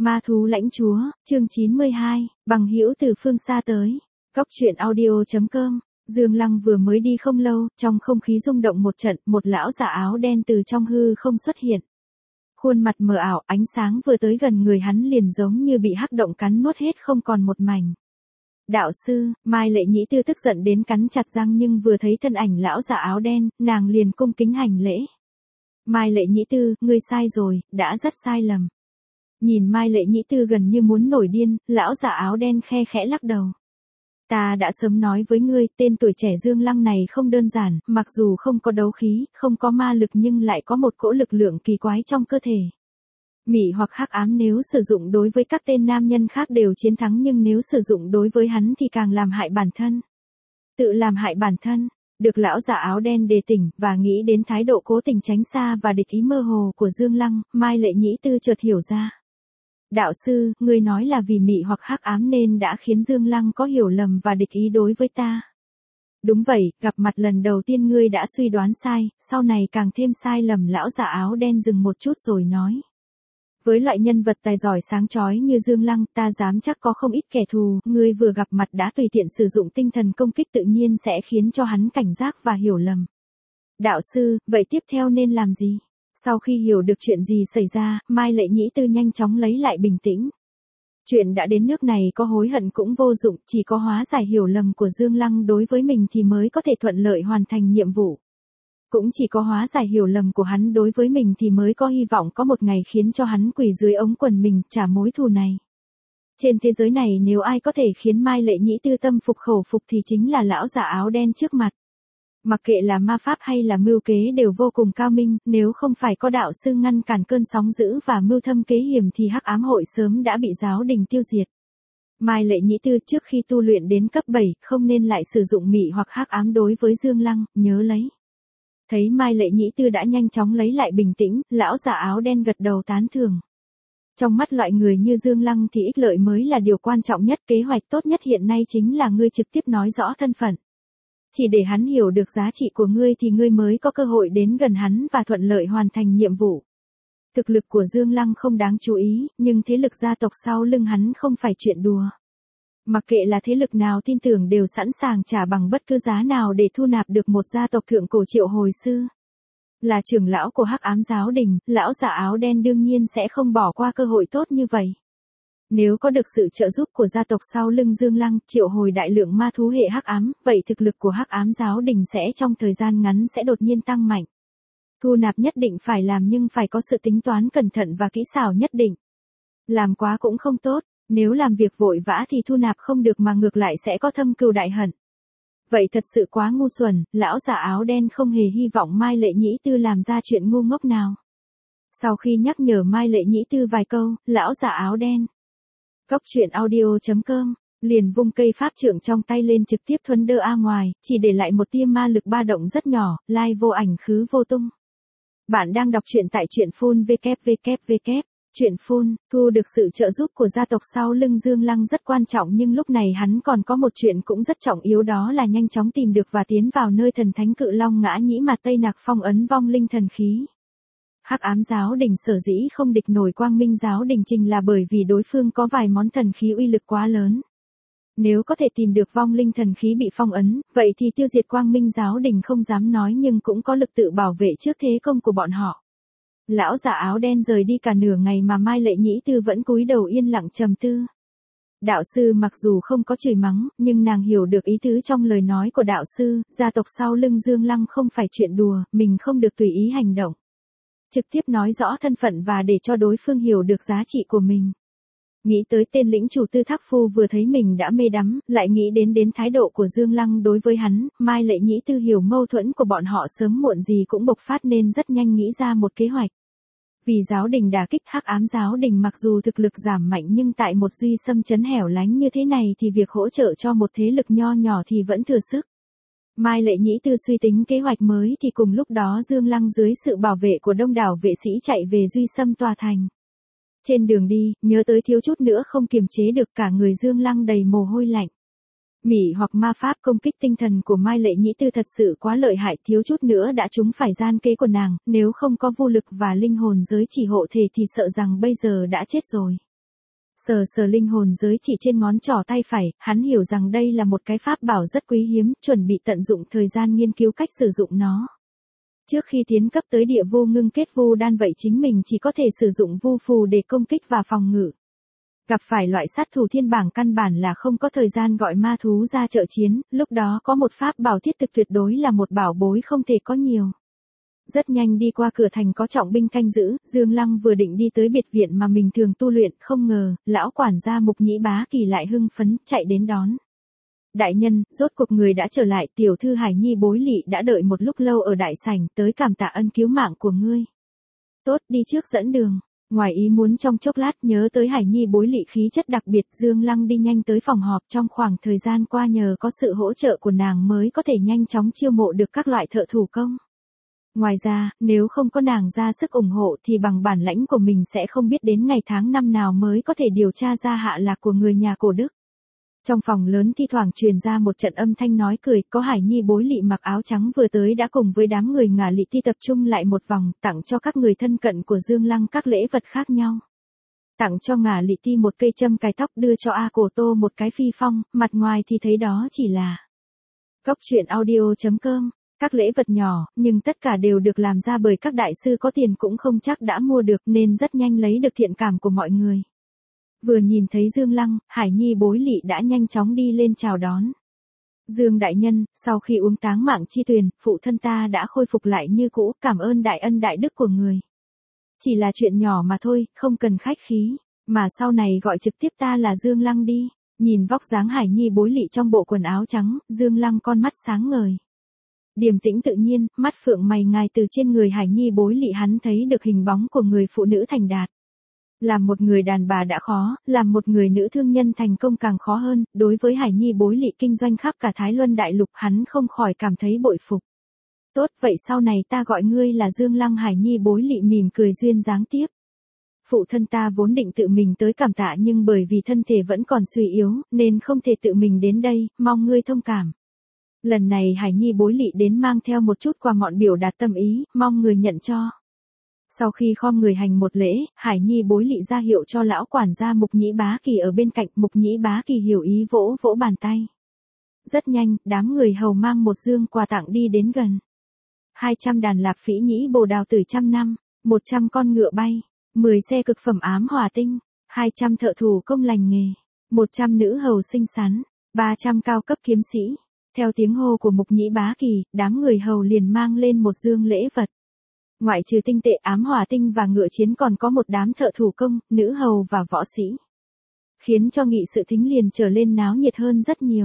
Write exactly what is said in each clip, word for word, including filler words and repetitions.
Ma thú lãnh chúa, chương chín mươi hai, bằng hữu từ phương xa tới. Góc truyện audio chấm com. Dương Lăng vừa mới đi không lâu, trong không khí rung động một trận, một lão già áo đen từ trong hư không xuất hiện. Khuôn mặt mờ ảo, ánh sáng vừa tới gần người hắn liền giống như bị hắc động cắn nuốt hết không còn một mảnh. Đạo sư, Mai Lệ Nhĩ Tư tức giận đến cắn chặt răng nhưng vừa thấy thân ảnh lão già áo đen, nàng liền cung kính hành lễ. Mai Lệ Nhĩ Tư, ngươi sai rồi, đã rất sai lầm. Nhìn Mai Lệ Nhĩ Tư gần như muốn nổi điên, lão già áo đen khe khẽ lắc đầu. Ta đã sớm nói với ngươi, tên tuổi trẻ Dương Lăng này không đơn giản, mặc dù không có đấu khí, không có ma lực nhưng lại có một cỗ lực lượng kỳ quái trong cơ thể. Mị hoặc hắc ám nếu sử dụng đối với các tên nam nhân khác đều chiến thắng nhưng nếu sử dụng đối với hắn thì càng làm hại bản thân. Tự làm hại bản thân, được lão già áo đen đề tỉnh và nghĩ đến thái độ cố tình tránh xa và địch ý mơ hồ của Dương Lăng, Mai Lệ Nhĩ Tư chợt hiểu ra. Đạo sư, ngươi nói là vì mị hoặc hắc ám nên đã khiến Dương Lăng có hiểu lầm và địch ý đối với ta. Đúng vậy, gặp mặt lần đầu tiên ngươi đã suy đoán sai, sau này càng thêm sai lầm. Lão già áo đen dừng một chút rồi nói. Với loại nhân vật tài giỏi sáng chói như Dương Lăng, ta dám chắc có không ít kẻ thù, ngươi vừa gặp mặt đã tùy tiện sử dụng tinh thần công kích tự nhiên sẽ khiến cho hắn cảnh giác và hiểu lầm. Đạo sư, vậy tiếp theo nên làm gì? Sau khi hiểu được chuyện gì xảy ra, Mai Lệ Nhĩ Tư nhanh chóng lấy lại bình tĩnh. Chuyện đã đến nước này có hối hận cũng vô dụng, chỉ có hóa giải hiểu lầm của Dương Lăng đối với mình thì mới có thể thuận lợi hoàn thành nhiệm vụ. Cũng chỉ có hóa giải hiểu lầm của hắn đối với mình thì mới có hy vọng có một ngày khiến cho hắn quỳ dưới ống quần mình trả mối thù này. Trên thế giới này nếu ai có thể khiến Mai Lệ Nhĩ Tư tâm phục khẩu phục thì chính là lão già áo đen trước mặt. Mặc kệ là ma pháp hay là mưu kế đều vô cùng cao minh, nếu không phải có đạo sư ngăn cản cơn sóng dữ và mưu thâm kế hiểm thì hắc ám hội sớm đã bị giáo đình tiêu diệt. Mai Lệ Nhĩ Tư trước khi tu luyện đến cấp bảy không nên lại sử dụng mị hoặc hắc ám đối với Dương Lăng, nhớ lấy. Thấy Mai Lệ Nhĩ Tư đã nhanh chóng lấy lại bình tĩnh, lão già áo đen gật đầu tán thưởng. Trong mắt loại người như Dương Lăng thì ích lợi mới là điều quan trọng nhất, kế hoạch tốt nhất hiện nay chính là ngươi trực tiếp nói rõ thân phận. Chỉ để hắn hiểu được giá trị của ngươi thì ngươi mới có cơ hội đến gần hắn và thuận lợi hoàn thành nhiệm vụ. Thực lực của Dương Lăng không đáng chú ý, nhưng thế lực gia tộc sau lưng hắn không phải chuyện đùa. Mặc kệ là thế lực nào tin tưởng đều sẵn sàng trả bằng bất cứ giá nào để thu nạp được một gia tộc thượng cổ triệu hồi sư. Là trưởng lão của hắc ám giáo đình, lão già áo đen đương nhiên sẽ không bỏ qua cơ hội tốt như vậy. Nếu có được sự trợ giúp của gia tộc sau lưng Dương Lăng, triệu hồi đại lượng ma thú hệ hắc ám, vậy thực lực của hắc ám giáo đình sẽ trong thời gian ngắn sẽ đột nhiên tăng mạnh. Thu nạp nhất định phải làm nhưng phải có sự tính toán cẩn thận và kỹ xảo nhất định. Làm quá cũng không tốt, nếu làm việc vội vã thì thu nạp không được mà ngược lại sẽ có thâm cừu đại hận. Vậy thật sự quá ngu xuẩn, lão già áo đen không hề hy vọng Mai Lệ Nhĩ Tư làm ra chuyện ngu ngốc nào. Sau khi nhắc nhở Mai Lệ Nhĩ Tư vài câu, lão già áo đen. Góc truyện audio chấm com, liền vung cây pháp trượng trong tay lên trực tiếp thuấn đơ a ngoài, chỉ để lại một tia ma lực ba động rất nhỏ, lai vô ảnh khứ vô tung. Bạn đang đọc truyện tại truyện phun www. Truyện phun, thu được sự trợ giúp của gia tộc sau lưng Dương Lăng rất quan trọng nhưng lúc này hắn còn có một chuyện cũng rất trọng yếu đó là nhanh chóng tìm được và tiến vào nơi thần thánh cự long ngã nhĩ mặt Tây Nặc phong ấn vong linh thần khí. Hắc ám giáo đình sở dĩ không địch nổi quang minh giáo đình chính là bởi vì đối phương có vài món thần khí uy lực quá lớn. Nếu có thể tìm được vong linh thần khí bị phong ấn, vậy thì tiêu diệt quang minh giáo đình không dám nói nhưng cũng có lực tự bảo vệ trước thế công của bọn họ. Lão già áo đen rời đi cả nửa ngày mà Mai Lệ Nhĩ Tư vẫn cúi đầu yên lặng trầm tư. Đạo sư mặc dù không có chửi mắng, nhưng nàng hiểu được ý tứ trong lời nói của đạo sư, gia tộc sau lưng Dương Lăng không phải chuyện đùa, mình không được tùy ý hành động. Trực tiếp nói rõ thân phận và để cho đối phương hiểu được giá trị của mình. Nghĩ tới tên lĩnh chủ Tư Thác Phu vừa thấy mình đã mê đắm, lại nghĩ đến đến thái độ của Dương Lăng đối với hắn, Mai Lệ Nhĩ Tư hiểu mâu thuẫn của bọn họ sớm muộn gì cũng bộc phát nên rất nhanh nghĩ ra một kế hoạch. Vì giáo đình đả kích hắc ám giáo đình mặc dù thực lực giảm mạnh nhưng tại một duy xâm chấn hẻo lánh như thế này thì việc hỗ trợ cho một thế lực nho nhỏ thì vẫn thừa sức. Mai Lệ Nhĩ Tư suy tính kế hoạch mới thì cùng lúc đó Dương Lăng dưới sự bảo vệ của đông đảo vệ sĩ chạy về duy xâm tòa thành. Trên đường đi, nhớ tới thiếu chút nữa không kiềm chế được cả người Dương Lăng đầy mồ hôi lạnh. Mị hoặc ma pháp công kích tinh thần của Mai Lệ Nhĩ Tư thật sự quá lợi hại, thiếu chút nữa đã trúng phải gian kế của nàng, nếu không có vô lực và linh hồn giới chỉ hộ thể thì sợ rằng bây giờ đã chết rồi. Sờ sờ linh hồn giới chỉ trên ngón trỏ tay phải, hắn hiểu rằng đây là một cái pháp bảo rất quý hiếm, chuẩn bị tận dụng thời gian nghiên cứu cách sử dụng nó. Trước khi tiến cấp tới địa vô ngưng kết vô đan vậy chính mình chỉ có thể sử dụng vô phù để công kích và phòng ngự. Gặp phải loại sát thủ thiên bảng căn bản là không có thời gian gọi ma thú ra trợ chiến, lúc đó có một pháp bảo thiết thực tuyệt đối là một bảo bối không thể có nhiều. Rất nhanh đi qua cửa thành có trọng binh canh giữ, Dương Lăng vừa định đi tới biệt viện mà mình thường tu luyện, không ngờ, lão quản gia Mục Nhĩ Bá Kỳ lại hưng phấn, chạy đến đón. Đại nhân, rốt cuộc người đã trở lại, tiểu thư Hải Nhi Bối Lị đã đợi một lúc lâu ở đại sảnh, tới cảm tạ ân cứu mạng của ngươi. Tốt, đi trước dẫn đường. Ngoài ý muốn trong chốc lát nhớ tới Hải Nhi Bối Lị khí chất đặc biệt, Dương Lăng đi nhanh tới phòng họp, trong khoảng thời gian qua nhờ có sự hỗ trợ của nàng mới có thể nhanh chóng chiêu mộ được các loại thợ thủ công. Ngoài ra, nếu không có nàng ra sức ủng hộ thì bằng bản lãnh của mình sẽ không biết đến ngày tháng năm nào mới có thể điều tra ra hạ lạc của người nhà cổ Đức. Trong phòng lớn thi thoảng truyền ra một trận âm thanh nói cười, có Hải Nhi Bối Lị mặc áo trắng vừa tới đã cùng với đám người Ngả Lị Ti tập trung lại một vòng, tặng cho các người thân cận của Dương Lăng các lễ vật khác nhau. Tặng cho Ngả Lị Ti một cây châm cài tóc, đưa cho A Cổ Tô một cái phi phong, mặt ngoài thì thấy đó chỉ là Cốc truyện audio chấm com. Các lễ vật nhỏ, nhưng tất cả đều được làm ra bởi các đại sư có tiền cũng không chắc đã mua được nên rất nhanh lấy được thiện cảm của mọi người. Vừa nhìn thấy Dương Lăng, Hải Nhi Bối Lị đã nhanh chóng đi lên chào đón. Dương đại nhân, sau khi uống táng mạng chi tuyền, phụ thân ta đã khôi phục lại như cũ, cảm ơn đại ân đại đức của người. Chỉ là chuyện nhỏ mà thôi, không cần khách khí, mà sau này gọi trực tiếp ta là Dương Lăng đi. Nhìn vóc dáng Hải Nhi Bối Lị trong bộ quần áo trắng, Dương Lăng con mắt sáng ngời. Điềm tĩnh tự nhiên, mắt phượng mày ngài từ trên người Hải Nhi Bối Lị hắn thấy được hình bóng của người phụ nữ thành đạt. Làm một người đàn bà đã khó, làm một người nữ thương nhân thành công càng khó hơn, đối với Hải Nhi Bối Lị kinh doanh khắp cả Thái Luân Đại Lục hắn không khỏi cảm thấy bội phục. Tốt, vậy sau này ta gọi ngươi là Dương Lăng. Hải Nhi Bối Lị mỉm cười duyên dáng tiếp. Phụ thân ta vốn định tự mình tới cảm tạ nhưng bởi vì thân thể vẫn còn suy yếu, nên không thể tự mình đến đây, mong ngươi thông cảm. Lần này Hải Nhi Bối Lị đến mang theo một chút quà mọn biểu đạt tâm ý, mong người nhận cho. Sau khi khom người hành một lễ, Hải Nhi Bối Lị ra hiệu cho lão quản gia Mục Nhĩ Bá Kỳ ở bên cạnh. Mục Nhĩ Bá Kỳ hiểu ý vỗ vỗ bàn tay. Rất nhanh, đám người hầu mang một dương quà tặng đi đến gần. hai trăm đàn lạp phỉ nhĩ bồ đào tử trăm năm, một trăm con ngựa bay, mười xe cực phẩm ám hỏa tinh, hai trăm thợ thủ công lành nghề, một trăm nữ hầu xinh xắn, ba trăm cao cấp kiếm sĩ. Theo tiếng hô của Mục Nhĩ Bá Kỳ, đám người hầu liền mang lên một dương lễ vật. Ngoại trừ tinh tệ ám hỏa tinh và ngựa chiến còn có một đám thợ thủ công, nữ hầu và võ sĩ. Khiến cho nghị sự thính liền trở lên náo nhiệt hơn rất nhiều.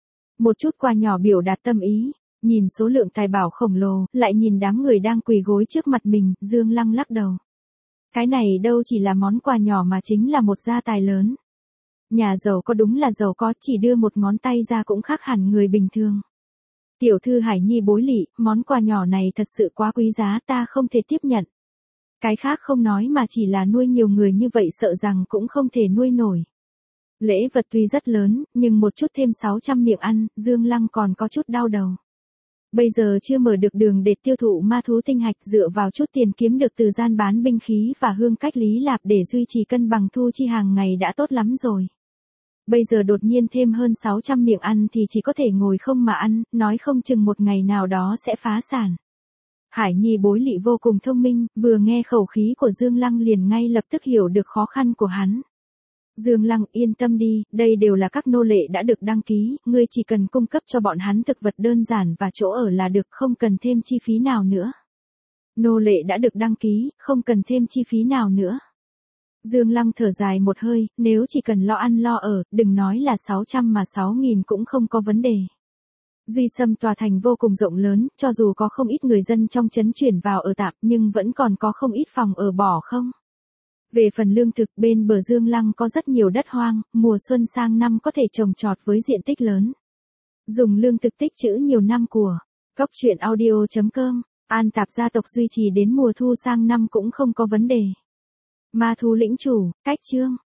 Một chút quà nhỏ biểu đạt tâm ý, nhìn số lượng tài bảo khổng lồ, lại nhìn đám người đang quỳ gối trước mặt mình, Dương Lăng lắc đầu. Cái này đâu chỉ là món quà nhỏ mà chính là một gia tài lớn. Nhà giàu có đúng là giàu có, chỉ đưa một ngón tay ra cũng khác hẳn người bình thường. Tiểu thư Hải Nhi Bối Lị, món quà nhỏ này thật sự quá quý giá, ta không thể tiếp nhận. Cái khác không nói mà chỉ là nuôi nhiều người như vậy sợ rằng cũng không thể nuôi nổi. Lễ vật tuy rất lớn, nhưng một chút thêm sáu trăm miệng ăn, Dương Lăng còn có chút đau đầu. Bây giờ chưa mở được đường để tiêu thụ ma thú tinh hạch, dựa vào chút tiền kiếm được từ gian bán binh khí và hương cách lý lạp để duy trì cân bằng thu chi hàng ngày đã tốt lắm rồi. Bây giờ đột nhiên thêm hơn sáu trăm miệng ăn thì chỉ có thể ngồi không mà ăn, nói không chừng một ngày nào đó sẽ phá sản. Hải Nhi Bối Lị vô cùng thông minh, vừa nghe khẩu khí của Dương Lăng liền ngay lập tức hiểu được khó khăn của hắn. Dương Lăng yên tâm đi, đây đều là các nô lệ đã được đăng ký, ngươi chỉ cần cung cấp cho bọn hắn thực vật đơn giản và chỗ ở là được, không cần thêm chi phí nào nữa. Nô lệ đã được đăng ký, không cần thêm chi phí nào nữa. Dương Lăng thở dài một hơi, nếu chỉ cần lo ăn lo ở, đừng nói là sáu trăm mà sáu nghìn cũng không có vấn đề. Duy Sâm tòa thành vô cùng rộng lớn, cho dù có không ít người dân trong trấn chuyển vào ở tạm nhưng vẫn còn có không ít phòng ở bỏ không. Về phần lương thực, bên bờ Dương Lăng có rất nhiều đất hoang, mùa xuân sang năm có thể trồng trọt với diện tích lớn. Dùng lương thực tích trữ nhiều năm của Cốc truyện audio chấm com, An Tạp gia tộc duy trì đến mùa thu sang năm cũng không có vấn đề. Ma thú lĩnh chủ, cách chương.